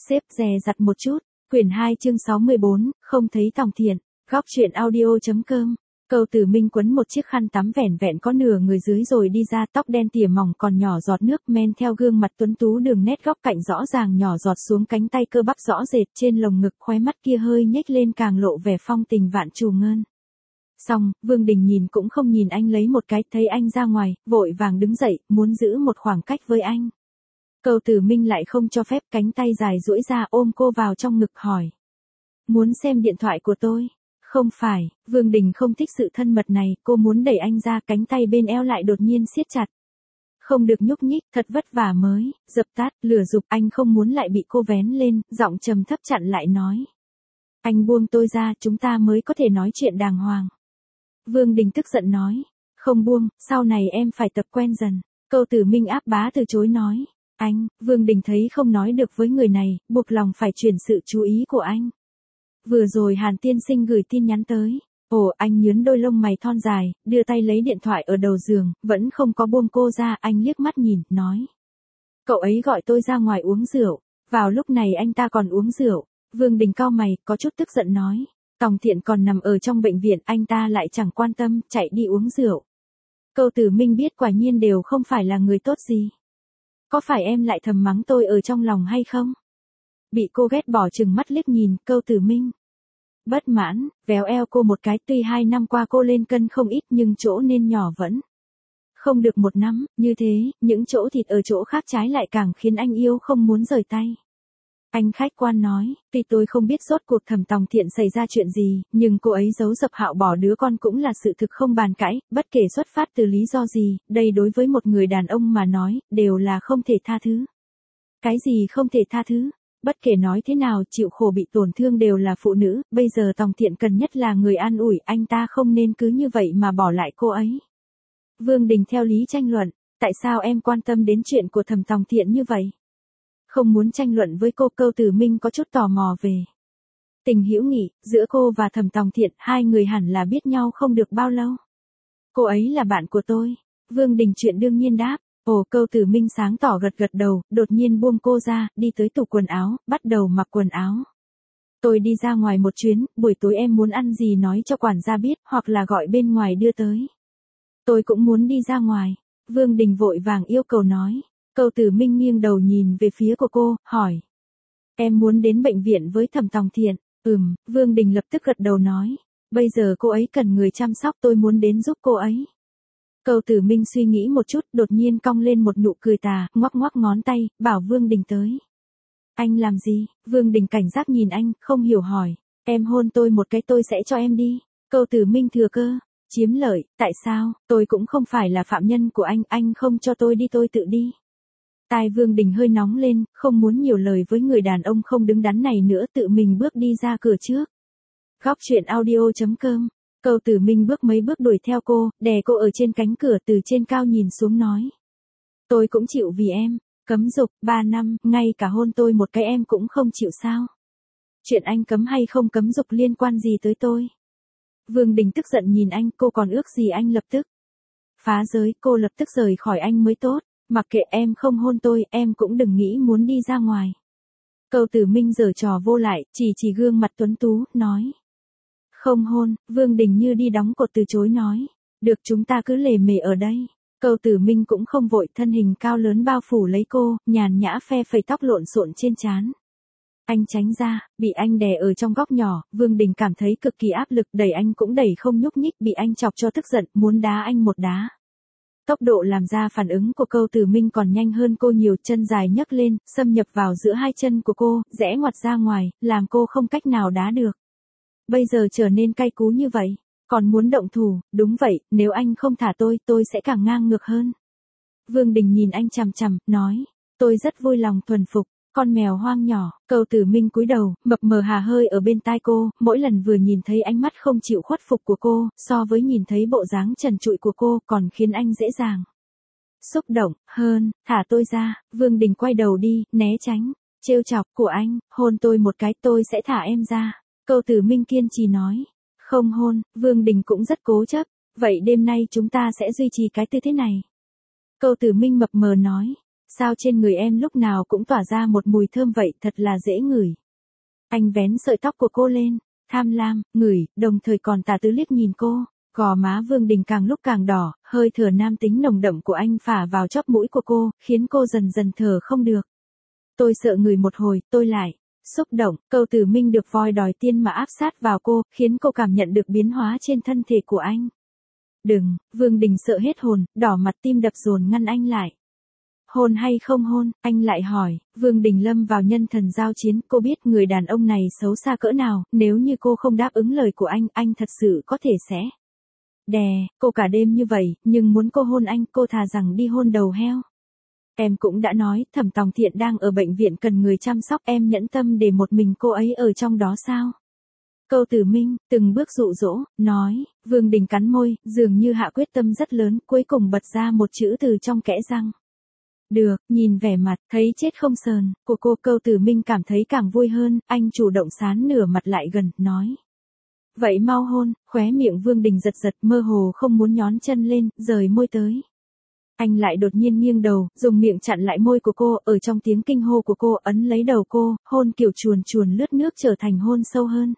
xếp dè dặt một chút. Quyển 2 chương 64, không thấy Tòng Thiện. Góc truyện audio.com. Câu Tử Minh quấn một chiếc khăn tắm vẻn vẹn có nửa người dưới rồi đi ra, tóc đen tỉa mỏng còn nhỏ giọt nước men theo gương mặt tuấn tú, đường nét góc cạnh rõ ràng nhỏ giọt xuống cánh tay, cơ bắp rõ rệt trên lồng ngực, khóe mắt kia hơi nhếch lên càng lộ vẻ phong tình vạn trù ngơn. Xong, Vương Đình nhìn cũng không nhìn anh lấy một cái, thấy anh ra ngoài, vội vàng đứng dậy, muốn giữ một khoảng cách với anh. Câu Tử Minh lại không cho phép, cánh tay dài duỗi ra ôm cô vào trong ngực hỏi. Muốn xem điện thoại của tôi? Không phải, Vương Đình không thích sự thân mật này, cô muốn đẩy anh ra, cánh tay bên eo lại đột nhiên siết chặt. Không được nhúc nhích, thật vất vả mới, dập tắt, lửa dục, anh không muốn lại bị cô vén lên, giọng trầm thấp chặn lại nói. Anh buông tôi ra, chúng ta mới có thể nói chuyện đàng hoàng. Vương Đình tức giận nói. Không buông, sau này em phải tập quen dần. Câu Tử Minh áp bá từ chối nói. Anh, Vương Đình thấy không nói được với người này, buộc lòng phải chuyển sự chú ý của anh. Vừa rồi Hàn tiên sinh gửi tin nhắn tới. Ồ, anh nhướng đôi lông mày thon dài, đưa tay lấy điện thoại ở đầu giường, vẫn không có buông cô ra, anh liếc mắt nhìn, nói. Cậu ấy gọi tôi ra ngoài uống rượu, vào lúc này anh ta còn uống rượu. Vương Đình cau mày, có chút tức giận nói. Tòng Thiện còn nằm ở trong bệnh viện, anh ta lại chẳng quan tâm, chạy đi uống rượu. Câu Tử Minh biết quả nhiên đều không phải là người tốt gì. Có phải em lại thầm mắng tôi ở trong lòng hay không? Bị cô ghét bỏ chừng mắt liếc nhìn, Câu Tử Minh bất mãn, véo eo cô một cái, tuy 2 năm qua cô lên cân không ít nhưng chỗ nên nhỏ vẫn không được 1 năm, như thế, những chỗ thịt ở chỗ khác trái lại càng khiến anh yêu không muốn rời tay. Anh khách quan nói, tuy tôi không biết rốt cuộc Thẩm Tòng Thiện xảy ra chuyện gì, nhưng cô ấy giấu dập Hạo bỏ đứa con cũng là sự thực không bàn cãi, bất kể xuất phát từ lý do gì, đây đối với một người đàn ông mà nói, đều là không thể tha thứ. Cái gì không thể tha thứ? Bất kể nói thế nào, chịu khổ bị tổn thương đều là phụ nữ, bây giờ Tòng Thiện cần nhất là người an ủi, anh ta không nên cứ như vậy mà bỏ lại cô ấy. Vương Đình theo lý tranh luận, tại sao em quan tâm đến chuyện của Thẩm Tòng Thiện như vậy? Không muốn tranh luận với cô, Câu Tử Minh có chút tò mò về tình hữu nghị giữa cô và Thẩm Tòng Thiện, hai người hẳn là biết nhau không được bao lâu. Cô ấy là bạn của tôi. Vương Đình chuyện đương nhiên đáp. Ồ, Câu Tử Minh sáng tỏ gật gật đầu, đột nhiên buông cô ra, đi tới tủ quần áo, bắt đầu mặc quần áo. Tôi đi ra ngoài một chuyến, buổi tối em muốn ăn gì nói cho quản gia biết, hoặc là gọi bên ngoài đưa tới. Tôi cũng muốn đi ra ngoài. Vương Đình vội vàng yêu cầu nói. Câu Tử Minh nghiêng đầu nhìn về phía của cô, hỏi. Em muốn đến bệnh viện với Thẩm Tòng Thiện? Vương Đình lập tức gật đầu nói. Bây giờ cô ấy cần người chăm sóc, tôi muốn đến giúp cô ấy. Câu Tử Minh suy nghĩ một chút, đột nhiên cong lên một nụ cười tà, ngoắc ngoắc ngón tay, bảo Vương Đình tới. Anh làm gì? Vương Đình cảnh giác nhìn anh, không hiểu hỏi. Em hôn tôi một cái tôi sẽ cho em đi. Câu Tử Minh thừa cơ. Chiếm lợi, tại sao? Tôi cũng không phải là phạm nhân của anh không cho tôi đi tôi tự đi. Tai Vương Đình hơi nóng lên, không muốn nhiều lời với người đàn ông không đứng đắn này nữa, tự mình bước đi ra cửa trước. Góc truyện audio.com. Câu Tử Minh bước mấy bước đuổi theo cô, đè cô ở trên cánh cửa, từ trên cao nhìn xuống nói. Tôi cũng chịu vì em, cấm dục, 3 năm, ngay cả hôn tôi một cái em cũng không chịu sao? Chuyện anh cấm hay không cấm dục liên quan gì tới tôi? Vương Đình tức giận nhìn anh, cô còn ước gì anh lập tức phá giới, cô lập tức rời khỏi anh mới tốt. Mặc kệ em không hôn tôi, em cũng đừng nghĩ muốn đi ra ngoài. Câu Tử Minh giở trò vô lại, chỉ gương mặt tuấn tú, nói. Không hôn, Vương Đình như đi đóng cột từ chối nói. Được, chúng ta cứ lề mề ở đây. Câu Tử Minh cũng không vội, thân hình cao lớn bao phủ lấy cô, nhàn nhã phe phẩy tóc lộn xộn trên trán. Anh tránh ra, bị anh đè ở trong góc nhỏ, Vương Đình cảm thấy cực kỳ áp lực, đẩy anh cũng đẩy không nhúc nhích, bị anh chọc cho tức giận, muốn đá anh một đá. Tốc độ làm ra phản ứng của Câu Tử Minh còn nhanh hơn cô nhiều, chân dài nhấc lên, xâm nhập vào giữa hai chân của cô, rẽ ngoặt ra ngoài, làm cô không cách nào đá được. Bây giờ trở nên cay cú như vậy, còn muốn động thủ, đúng vậy, nếu anh không thả tôi sẽ càng ngang ngược hơn. Vương Đình nhìn anh chằm chằm, nói, tôi rất vui lòng thuần phục. Con mèo hoang nhỏ. Câu Tử Minh cúi đầu, mập mờ hà hơi ở bên tai cô, mỗi lần vừa nhìn thấy ánh mắt không chịu khuất phục của cô, so với nhìn thấy bộ dáng trần trụi của cô, còn khiến anh dễ dàng xúc động hơn. Thả tôi ra. Vương Đình quay đầu đi, né tránh trêu chọc của anh, hôn tôi một cái tôi sẽ thả em ra. Câu Tử Minh kiên trì nói. Không hôn. Vương Đình cũng rất cố chấp. Vậy đêm nay chúng ta sẽ duy trì cái tư thế này. Câu Tử Minh mập mờ nói. Sao trên người em lúc nào cũng tỏa ra một mùi thơm vậy, thật là dễ ngửi. Anh vén sợi tóc của cô lên, tham lam, ngửi, đồng thời còn tà tứ liếc nhìn cô. Gò má Vương Đình càng lúc càng đỏ, hơi thở nam tính nồng đậm của anh phả vào chóp mũi của cô, khiến cô dần dần thở không được. Tôi sợ người một hồi, tôi lại xúc động, Câu Tử Minh được voi đòi tiên mà áp sát vào cô, khiến cô cảm nhận được biến hóa trên thân thể của anh. Đừng, Vương Đình sợ hết hồn, đỏ mặt tim đập dồn ngăn anh lại. Hôn hay không hôn, anh lại hỏi. Vương Đình lâm vào nhân thần giao chiến, cô biết người đàn ông này xấu xa cỡ nào, nếu như cô không đáp ứng lời của anh thật sự có thể sẽ đè cô cả đêm như vậy, nhưng muốn cô hôn anh, cô thà rằng đi hôn đầu heo. Em cũng đã nói, Thẩm Tòng Thiện đang ở bệnh viện cần người chăm sóc, em nhẫn tâm để một mình cô ấy ở trong đó sao? Câu Tử Minh, từng bước dụ dỗ, nói. Vương Đình cắn môi, dường như hạ quyết tâm rất lớn, cuối cùng bật ra một chữ từ trong kẽ răng. Được, nhìn vẻ mặt, thấy chết không sờn, của cô, Câu Tử Minh cảm thấy càng vui hơn, anh chủ động sán nửa mặt lại gần, nói. Vậy mau hôn, khóe miệng Vương Đình giật giật, mơ hồ không muốn nhón chân lên, rời môi tới. Anh lại đột nhiên nghiêng đầu, dùng miệng chặn lại môi của cô, ở trong tiếng kinh hô của cô, ấn lấy đầu cô, hôn kiểu chuồn chuồn lướt nước trở thành hôn sâu hơn.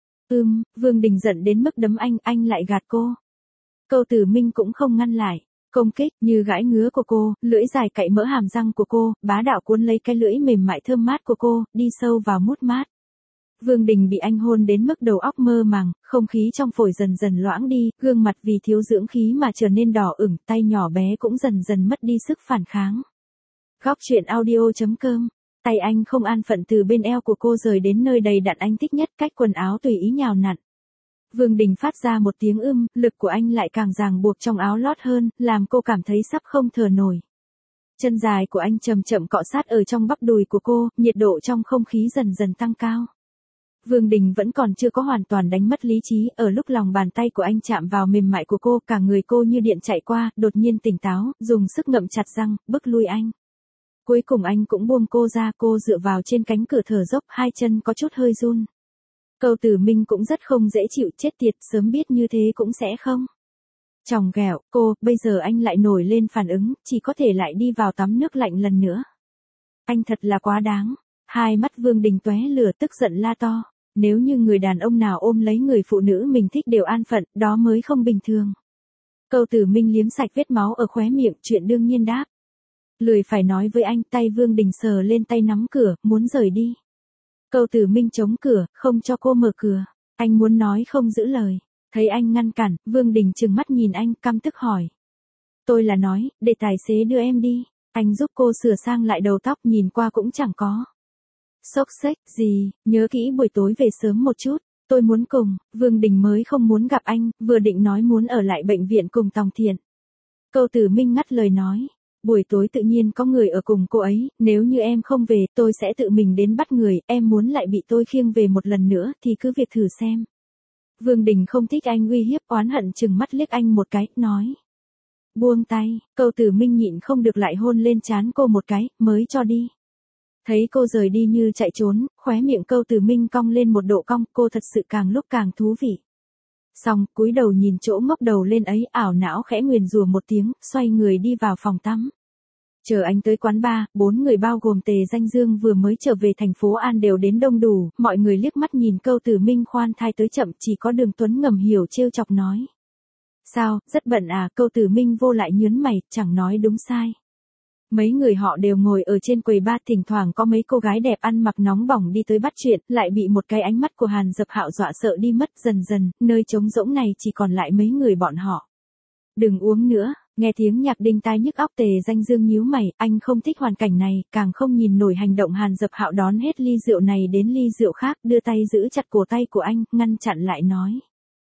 Vương Đình giận đến mức đấm anh lại gạt cô. Câu Tử Minh cũng không ngăn lại. Công kích, như gãi ngứa của cô, lưỡi dài cạy mỡ hàm răng của cô, bá đạo cuốn lấy cái lưỡi mềm mại thơm mát của cô, đi sâu vào mút mát. Vương Đình bị anh hôn đến mức đầu óc mơ màng, không khí trong phổi dần dần loãng đi, gương mặt vì thiếu dưỡng khí mà trở nên đỏ ửng, tay nhỏ bé cũng dần dần mất đi sức phản kháng. Góc truyện audio.com. Tay anh không an phận từ bên eo của cô rời đến nơi đầy đặn anh thích nhất, cách quần áo tùy ý nhào nặn. Vương Đình phát ra một tiếng lực của anh lại càng ràng buộc trong áo lót hơn, làm cô cảm thấy sắp không thở nổi. Chân dài của anh chậm chậm cọ sát ở trong bắp đùi của cô, nhiệt độ trong không khí dần dần tăng cao. Vương Đình vẫn còn chưa có hoàn toàn đánh mất lý trí, ở lúc lòng bàn tay của anh chạm vào mềm mại của cô, cả người cô như điện chạy qua, đột nhiên tỉnh táo, dùng sức ngậm chặt răng, bức lui anh. Cuối cùng anh cũng buông cô ra, cô dựa vào trên cánh cửa thở dốc, hai chân có chút hơi run. Câu Tử Minh cũng rất không dễ chịu, chết tiệt, sớm biết như thế cũng sẽ không. Chòng ghẹo, cô, bây giờ anh lại nổi lên phản ứng, chỉ có thể lại đi vào tắm nước lạnh lần nữa. Anh thật là quá đáng. Hai mắt Vương Đình tóe lửa, tức giận la to. Nếu như người đàn ông nào ôm lấy người phụ nữ mình thích đều an phận, đó mới không bình thường. Câu Tử Minh liếm sạch vết máu ở khóe miệng, chuyện đương nhiên đáp. Lười phải nói với anh, tay Vương Đình sờ lên tay nắm cửa, muốn rời đi. Câu Tử Minh chống cửa, không cho cô mở cửa. Anh muốn nói không giữ lời. Thấy anh ngăn cản, Vương Đình trừng mắt nhìn anh, căm tức hỏi. Tôi là nói, để tài xế đưa em đi. Anh giúp cô sửa sang lại đầu tóc, nhìn qua cũng chẳng có xốc xếch gì, nhớ kỹ buổi tối về sớm một chút. Tôi muốn cùng. Vương Đình mới không muốn gặp anh, vừa định nói muốn ở lại bệnh viện cùng Tòng Thiện. Câu Tử Minh ngắt lời nói. Buổi tối tự nhiên có người ở cùng cô ấy, nếu như em không về, tôi sẽ tự mình đến bắt người, em muốn lại bị tôi khiêng về một lần nữa, thì cứ việc thử xem. Vương Đình không thích anh uy hiếp, oán hận chừng mắt liếc anh một cái, nói. Buông tay, Câu Tử Minh nhịn không được lại hôn lên trán cô một cái, mới cho đi. Thấy cô rời đi như chạy trốn, khóe miệng Câu Tử Minh cong lên một độ cong, cô thật sự càng lúc càng thú vị. Xong, cúi đầu nhìn chỗ ngóc đầu lên ấy, ảo não khẽ nguyền rủa một tiếng, xoay người đi vào phòng tắm. Chờ anh tới quán bar, 4 người bao gồm Tề Danh Dương vừa mới trở về thành phố An đều đến đông đủ, mọi người liếc mắt nhìn Câu Tử Minh khoan thai tới chậm, chỉ có Đường Tuấn ngầm hiểu trêu chọc nói. Sao, rất bận à? Câu Tử Minh vô lại nhớn mày, chẳng nói đúng sai. Mấy người họ đều ngồi ở trên quầy bar, thỉnh thoảng có mấy cô gái đẹp ăn mặc nóng bỏng đi tới bắt chuyện, lại bị một cái ánh mắt của Hàn Dập Hạo dọa sợ đi mất. Dần dần, nơi trống rỗng này chỉ còn lại mấy người bọn họ. Đừng uống nữa, nghe tiếng nhạc đinh tai nhức óc. Tề Danh Dương nhíu mày, anh không thích hoàn cảnh này, càng không nhìn nổi hành động Hàn Dập Hạo đón hết ly rượu này đến ly rượu khác, đưa tay giữ chặt cổ tay của anh, ngăn chặn lại nói.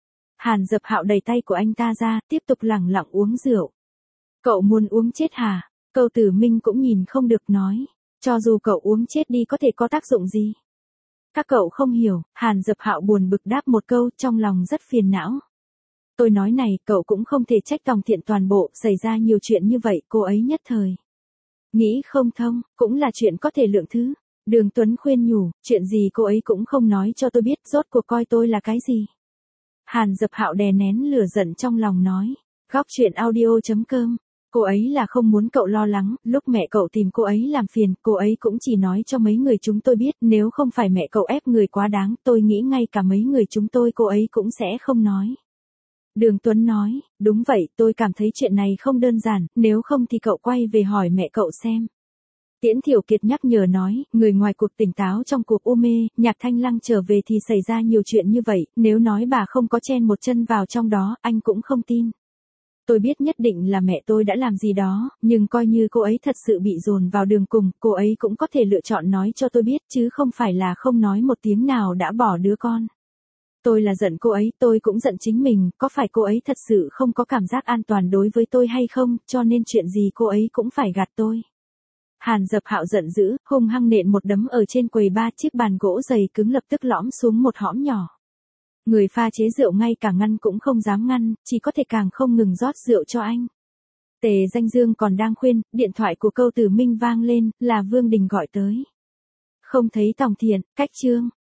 Hàn Dập Hạo đẩy tay của anh ta ra, tiếp tục lẳng lặng uống rượu. Cậu muốn uống chết hả? Câu Tử Minh cũng nhìn không được nói. Cho dù cậu uống chết đi có thể có tác dụng gì? Các cậu không hiểu, Hàn Dập Hạo buồn bực đáp một câu, trong lòng rất phiền não. Tôi nói này, cậu cũng không thể trách Tòng Thiện toàn bộ, xảy ra nhiều chuyện như vậy, cô ấy nhất thời nghĩ không thông, cũng là chuyện có thể lượng thứ. Đường Tuấn khuyên nhủ, chuyện gì cô ấy cũng không nói cho tôi biết, rốt cuộc coi tôi là cái gì. Hàn Dập Hạo đè nén lửa giận trong lòng nói. Góc truyện audio.com Cô ấy là không muốn cậu lo lắng, lúc mẹ cậu tìm cô ấy làm phiền, cô ấy cũng chỉ nói cho mấy người chúng tôi biết, nếu không phải mẹ cậu ép người quá đáng, tôi nghĩ ngay cả mấy người chúng tôi cô ấy cũng sẽ không nói. Đường Tuấn nói, đúng vậy, tôi cảm thấy chuyện này không đơn giản, nếu không thì cậu quay về hỏi mẹ cậu xem. Tiễn Thiểu Kiệt nhắc nhở nói, người ngoài cuộc tỉnh táo trong cuộc u mê, Nhạc Thanh Lăng trở về thì xảy ra nhiều chuyện như vậy, nếu nói bà không có chen một chân vào trong đó, anh cũng không tin. Tôi biết nhất định là mẹ tôi đã làm gì đó, nhưng coi như cô ấy thật sự bị dồn vào đường cùng, cô ấy cũng có thể lựa chọn nói cho tôi biết chứ không phải là không nói một tiếng nào đã bỏ đứa con. Tôi là giận cô ấy, tôi cũng giận chính mình, có phải cô ấy thật sự không có cảm giác an toàn đối với tôi hay không, cho nên chuyện gì cô ấy cũng phải gạt tôi. Hàn Dập Hạo giận dữ, hung hăng nện một đấm ở trên quầy ba, chiếc bàn gỗ dày cứng lập tức lõm xuống một hõm nhỏ. Người pha chế rượu ngay cả ngăn cũng không dám ngăn, chỉ có thể càng không ngừng rót rượu cho anh. Tề Danh Dương còn đang khuyên, điện thoại của Câu Tử Minh vang lên, là Vương Đình gọi tới. Không thấy Tòng Thiện, cách Trương.